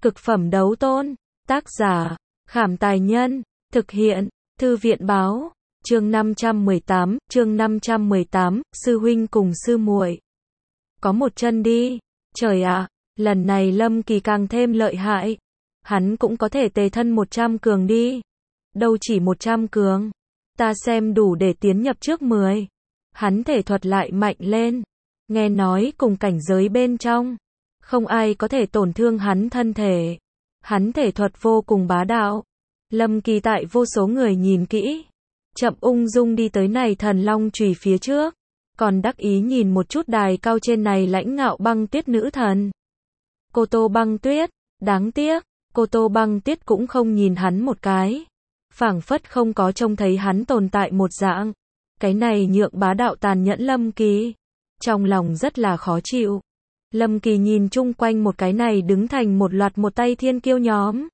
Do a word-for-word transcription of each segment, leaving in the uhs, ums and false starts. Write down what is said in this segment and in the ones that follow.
Cực phẩm đấu tôn. Tác giả, Khảm Tài Nhân. Thực hiện, Thư viện Báo. Chương năm trăm mười tám, chương năm trăm mười tám, sư huynh cùng sư muội. Có một chân đi. Trời ạ, lần này Lâm Kỳ càng thêm lợi hại. Hắn cũng có thể tề thân một trăm cường đi. Đâu chỉ một trăm cường. Ta xem đủ để tiến nhập trước mười. Hắn thể thuật lại mạnh lên. Nghe nói cùng cảnh giới bên trong, không ai có thể tổn thương hắn thân thể. Hắn thể thuật vô cùng bá đạo. Lâm Kỳ tại vô số người nhìn kỹ, chậm ung dung đi tới này thần long chùy phía trước, còn đắc ý nhìn một chút đài cao trên này lãnh ngạo băng tuyết nữ thần. Cô Tô Băng Tuyết, đáng tiếc, cô Tô Băng Tuyết cũng không nhìn hắn một cái, phảng phất không có trông thấy hắn tồn tại một dạng. Cái này nhượng bá đạo tàn nhẫn Lâm Kỳ, trong lòng rất là khó chịu. Lâm Kỳ nhìn chung quanh một cái này đứng thành một loạt một tay thiên kiêu nhóm.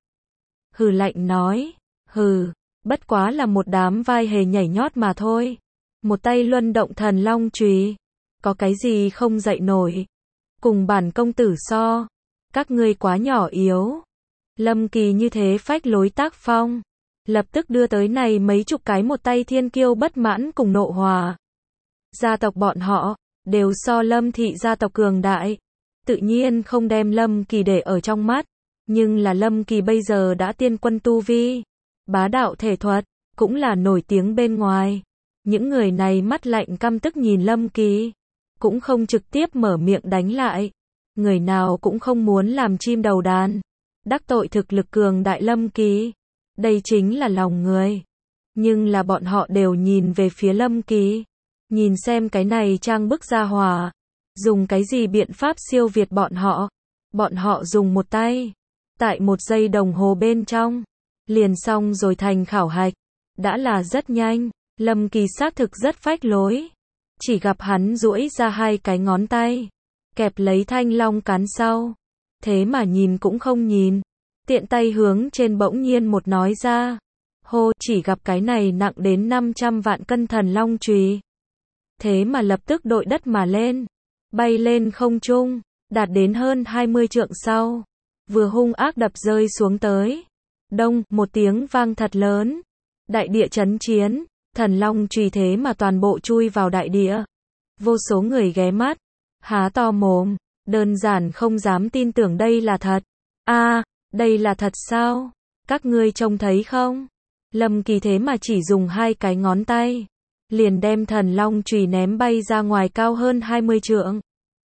Hừ lạnh nói, hừ, bất quá là một đám vai hề nhảy nhót mà thôi. Một tay luân động thần long chùy, có cái gì không dậy nổi. Cùng bản công tử so, các ngươi quá nhỏ yếu. Lâm Kỳ như thế phách lối tác phong, lập tức đưa tới này mấy chục cái một tay thiên kiêu bất mãn cùng nộ hòa. Gia tộc bọn họ, đều so Lâm thị gia tộc cường đại. Tự nhiên không đem Lâm Kỳ để ở trong mắt. Nhưng là Lâm Kỳ bây giờ đã tiên quân tu vi, bá đạo thể thuật, cũng là nổi tiếng bên ngoài. Những người này mắt lạnh căm tức nhìn Lâm Kỳ, cũng không trực tiếp mở miệng đánh lại. Người nào cũng không muốn làm chim đầu đàn, đắc tội thực lực cường đại Lâm Kỳ. Đây chính là lòng người. Nhưng là bọn họ đều nhìn về phía Lâm Kỳ, nhìn xem cái này trang bức gia hỏa, dùng cái gì biện pháp siêu việt bọn họ. Bọn họ dùng một tay, tại một giây đồng hồ bên trong, liền xong rồi thành khảo hạch. Đã là rất nhanh. Lâm Kỳ xác thực rất phách lối. Chỉ gặp hắn duỗi ra hai cái ngón tay, kẹp lấy thanh long cán sau. Thế mà nhìn cũng không nhìn, tiện tay hướng trên bỗng nhiên một nói ra. Hô, chỉ gặp cái này nặng đến năm trăm vạn cân thần long chùy, thế mà lập tức đội đất mà lên, bay lên không trung, đạt đến hơn hai mươi trượng sau, vừa hung ác đập rơi xuống tới. Đông, một tiếng vang thật lớn, đại địa chấn chiến, thần long chùy thế mà toàn bộ chui vào đại địa. Vô số người ghé mắt, há to mồm, đơn giản không dám tin tưởng đây là thật. A, à, đây là thật sao? Các ngươi trông thấy không? Lâm Kỳ thế mà chỉ dùng hai cái ngón tay, liền đem thần long chùy ném bay ra ngoài cao hơn hai mươi trượng.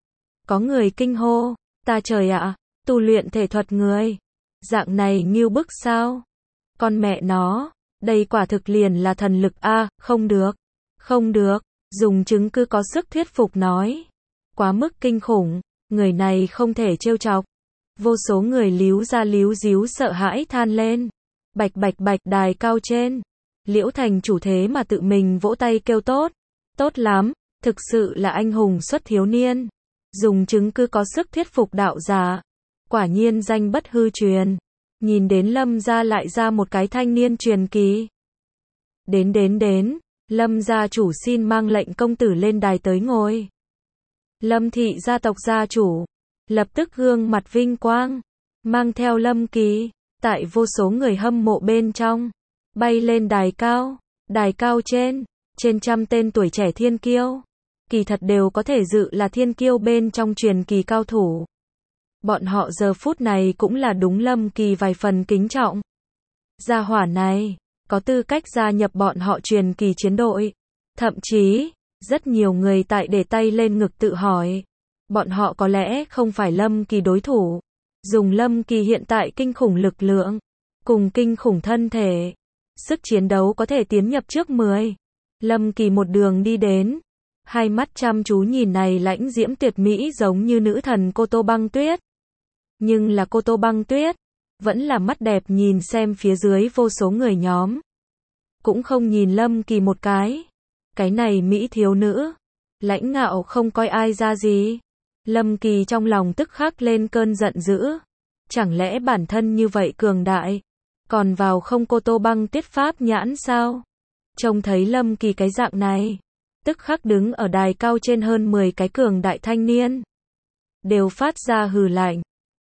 Có người kinh hô, ta trời ạ, tu luyện thể thuật người, dạng này ngưu bức sao? Con mẹ nó, đây quả thực liền là thần lực a, à, không được, không được, dùng chứng cứ có sức thuyết phục nói. Quá mức kinh khủng, người này không thể trêu chọc. Vô số người líu ra líu díu sợ hãi than lên. Bạch bạch bạch, đài cao trên, Liễu Thành chủ thế mà tự mình vỗ tay kêu tốt. Tốt lắm, thực sự là anh hùng xuất thiếu niên. Dùng chứng cứ có sức thuyết phục đạo giả. Quả nhiên danh bất hư truyền. Nhìn đến Lâm gia lại ra một cái thanh niên truyền kỳ. Đến đến đến, Lâm gia chủ xin mang lệnh công tử lên đài tới ngồi. Lâm thị gia tộc gia chủ, lập tức gương mặt vinh quang, mang theo Lâm Kỳ, tại vô số người hâm mộ bên trong, bay lên đài cao. Đài cao trên, trên trăm tên tuổi trẻ thiên kiêu, kỳ thật đều có thể dự là thiên kiêu bên trong truyền kỳ cao thủ. Bọn họ giờ phút này cũng là đúng Lâm Kỳ vài phần kính trọng. Gia hỏa này, có tư cách gia nhập bọn họ truyền kỳ chiến đội. Thậm chí, rất nhiều người tại để tay lên ngực tự hỏi, bọn họ có lẽ không phải Lâm Kỳ đối thủ. Dùng Lâm Kỳ hiện tại kinh khủng lực lượng, cùng kinh khủng thân thể, sức chiến đấu có thể tiến nhập trước mười. Lâm Kỳ một đường đi đến, hai mắt chăm chú nhìn này lãnh diễm tuyệt mỹ giống như nữ thần Cô Tô Băng Tuyết. Nhưng là Cô Tô Băng Tuyết, vẫn là mắt đẹp nhìn xem phía dưới vô số người nhóm. Cũng không nhìn Lâm Kỳ một cái. Cái này mỹ thiếu nữ, lãnh ngạo không coi ai ra gì. Lâm Kỳ trong lòng tức khắc lên cơn giận dữ. Chẳng lẽ bản thân như vậy cường đại, còn vào không Cô Tô Băng Tuyết pháp nhãn sao? Trông thấy Lâm Kỳ cái dạng này, tức khắc đứng ở đài cao trên hơn mười cái cường đại thanh niên, đều phát ra hừ lạnh.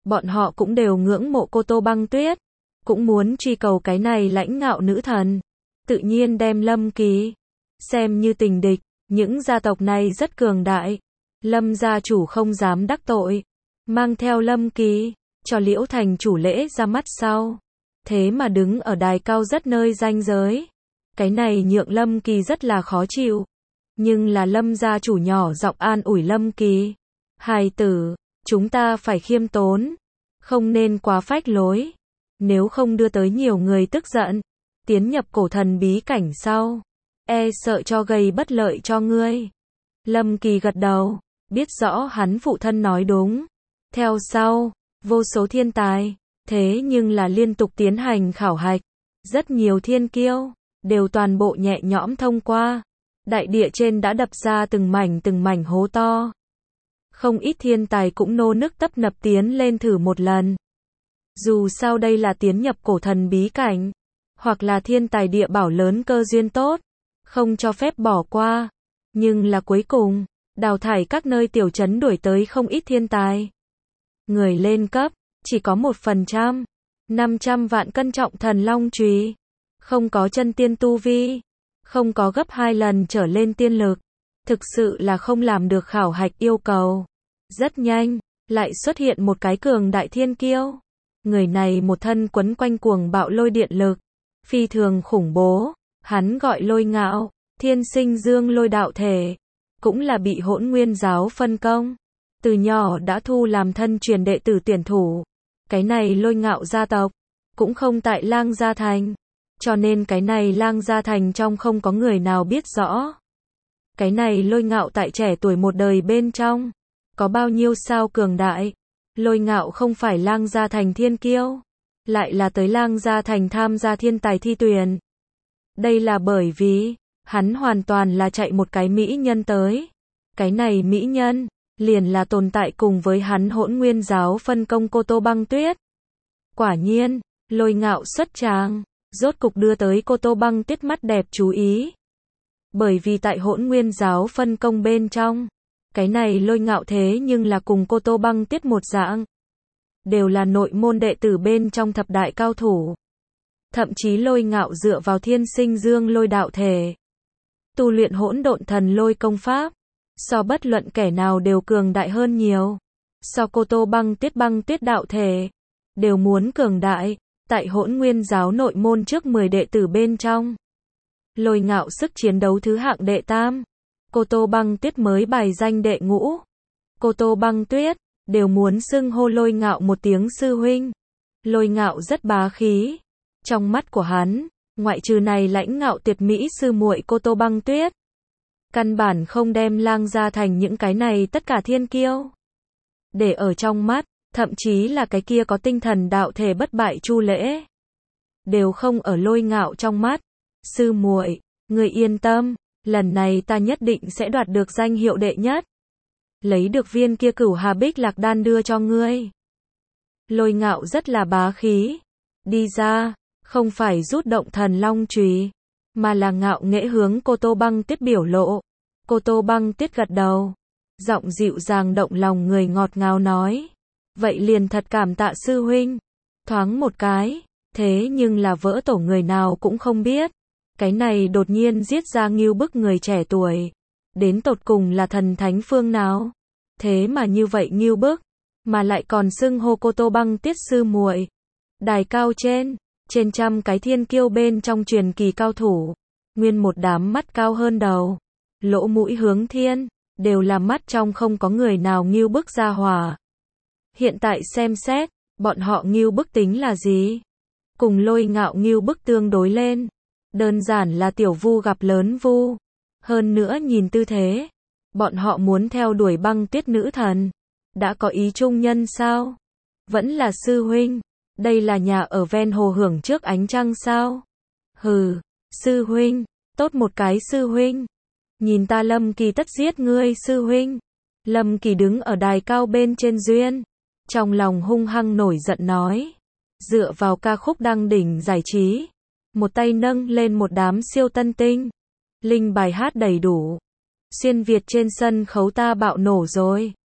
Bọn họ cũng đều ngưỡng mộ Cô Tô Băng Tuyết, cũng muốn truy cầu cái này lãnh ngạo nữ thần. Tự nhiên đem Lâm Kỳ xem như tình địch, những gia tộc này rất cường đại. Lâm gia chủ không dám đắc tội, mang theo Lâm Kỳ, cho Liễu Thành chủ lễ ra mắt sau. Thế mà đứng ở đài cao rất nơi ranh giới. Cái này nhượng Lâm Kỳ rất là khó chịu. Nhưng là Lâm gia chủ nhỏ giọng an ủi Lâm Kỳ. Hài tử, chúng ta phải khiêm tốn, không nên quá phách lối. Nếu không đưa tới nhiều người tức giận, tiến nhập cổ thần bí cảnh sau, e sợ cho gây bất lợi cho ngươi. Lâm Kỳ gật đầu, biết rõ hắn phụ thân nói đúng. Theo sau, vô số thiên tài, thế nhưng là liên tục tiến hành khảo hạch. Rất nhiều thiên kiêu, đều toàn bộ nhẹ nhõm thông qua. Đại địa trên đã đập ra từng mảnh từng mảnh hố to. Không ít thiên tài cũng nô nức tấp nập tiến lên thử một lần. Dù sao đây là tiến nhập cổ thần bí cảnh, hoặc là thiên tài địa bảo lớn cơ duyên tốt, không cho phép bỏ qua. Nhưng là cuối cùng, đào thải các nơi tiểu trấn đuổi tới không ít thiên tài. Người lên cấp, chỉ có một phần trăm, năm trăm vạn cân trọng thần long chùy, không có chân tiên tu vi, không có gấp hai lần trở lên tiên lực. Thực sự là không làm được khảo hạch yêu cầu. Rất nhanh, lại xuất hiện một cái cường đại thiên kiêu. Người này một thân quấn quanh cuồng bạo lôi điện lực, phi thường khủng bố, hắn gọi Lôi Ngạo, thiên sinh dương lôi đạo thể, cũng là bị Hỗn Nguyên giáo phân công. Từ nhỏ đã thu làm thân truyền đệ tử tuyển thủ. Cái này Lôi Ngạo gia tộc, cũng không tại Lang Gia Thành. Cho nên cái này Lang Gia Thành trong không có người nào biết rõ. Cái này Lôi Ngạo tại trẻ tuổi một đời bên trong, có bao nhiêu sao cường đại. Lôi Ngạo không phải Lang Gia Thành thiên kiêu, lại là tới Lang Gia Thành tham gia thiên tài thi tuyển. Đây là bởi vì, hắn hoàn toàn là chạy một cái mỹ nhân tới. Cái này mỹ nhân, liền là tồn tại cùng với hắn Hỗn Nguyên giáo phân công Cô Tô Băng Tuyết. Quả nhiên, Lôi Ngạo xuất tràng, rốt cục đưa tới Cô Tô Băng Tuyết mắt đẹp chú ý. Bởi vì tại Hỗn Nguyên giáo phân công bên trong, cái này Lôi Ngạo thế nhưng là cùng Cô Tô Băng Tuyết một dạng, đều là nội môn đệ tử bên trong thập đại cao thủ. Thậm chí Lôi Ngạo dựa vào thiên sinh dương lôi đạo thể, tu luyện hỗn độn thần lôi công pháp, so bất luận kẻ nào đều cường đại hơn nhiều. So Cô Tô Băng Tuyết băng tuyết đạo thể, đều muốn cường đại. Tại Hỗn Nguyên giáo nội môn trước mười đệ tử bên trong, Lôi Ngạo sức chiến đấu thứ hạng đệ tam, Cô Tô Băng Tuyết mới bài danh đệ ngũ. Cô Tô Băng Tuyết đều muốn xưng hô Lôi Ngạo một tiếng sư huynh. Lôi Ngạo rất bá khí. Trong mắt của hắn, ngoại trừ này lãnh ngạo tuyệt mỹ sư muội Cô Tô Băng Tuyết, căn bản không đem Lang Gia Thành những cái này tất cả thiên kiêu để ở trong mắt. Thậm chí là cái kia có tinh thần đạo thể bất bại Chu Lễ, đều không ở Lôi Ngạo trong mắt. Sư muội, ngươi yên tâm, lần này ta nhất định sẽ đoạt được danh hiệu đệ nhất. Lấy được viên kia Cửu Hà Bích Lạc đan đưa cho ngươi. Lôi Ngạo rất là bá khí. Đi ra, không phải rút động thần long chùy, mà là ngạo nghễ hướng Cô Tô Băng Tuyết biểu lộ. Cô Tô Băng Tuyết gật đầu, giọng dịu dàng động lòng người ngọt ngào nói. Vậy liền thật cảm tạ sư huynh. Thoáng một cái, thế nhưng là vỡ tổ người nào cũng không biết. Cái này đột nhiên giết ra ngưu bức người trẻ tuổi. Đến tột cùng là thần thánh phương nào? Thế mà như vậy ngưu bức, mà lại còn xưng hô Cô Tô Băng Tuyết sư muội. Đài cao trên, trên trăm cái thiên kiêu bên trong truyền kỳ cao thủ. Nguyên một đám mắt cao hơn đầu, lỗ mũi hướng thiên, đều là mắt trong không có người nào ngưu bức ra hỏa. Hiện tại xem xét, bọn họ ngưu bức tính là gì? Cùng Lôi Ngạo ngưu bức tương đối lên, đơn giản là tiểu vu gặp lớn vu. Hơn nữa nhìn tư thế, bọn họ muốn theo đuổi băng tuyết nữ thần. Đã có ý chung nhân sao? Vẫn là sư huynh, đây là nhà ở ven hồ hưởng trước ánh trăng sao? Hừ, sư huynh, tốt một cái sư huynh. Nhìn ta Lâm Kỳ tất giết ngươi sư huynh. Lâm Kỳ đứng ở đài cao bên trên duyên, trong lòng hung hăng nổi giận nói. Dựa vào ca khúc đăng đỉnh giải trí, một tay nâng lên một đám siêu tân tinh. Linh bài hát đầy đủ. Xuyên Việt trên sân khấu ta bạo nổ rồi.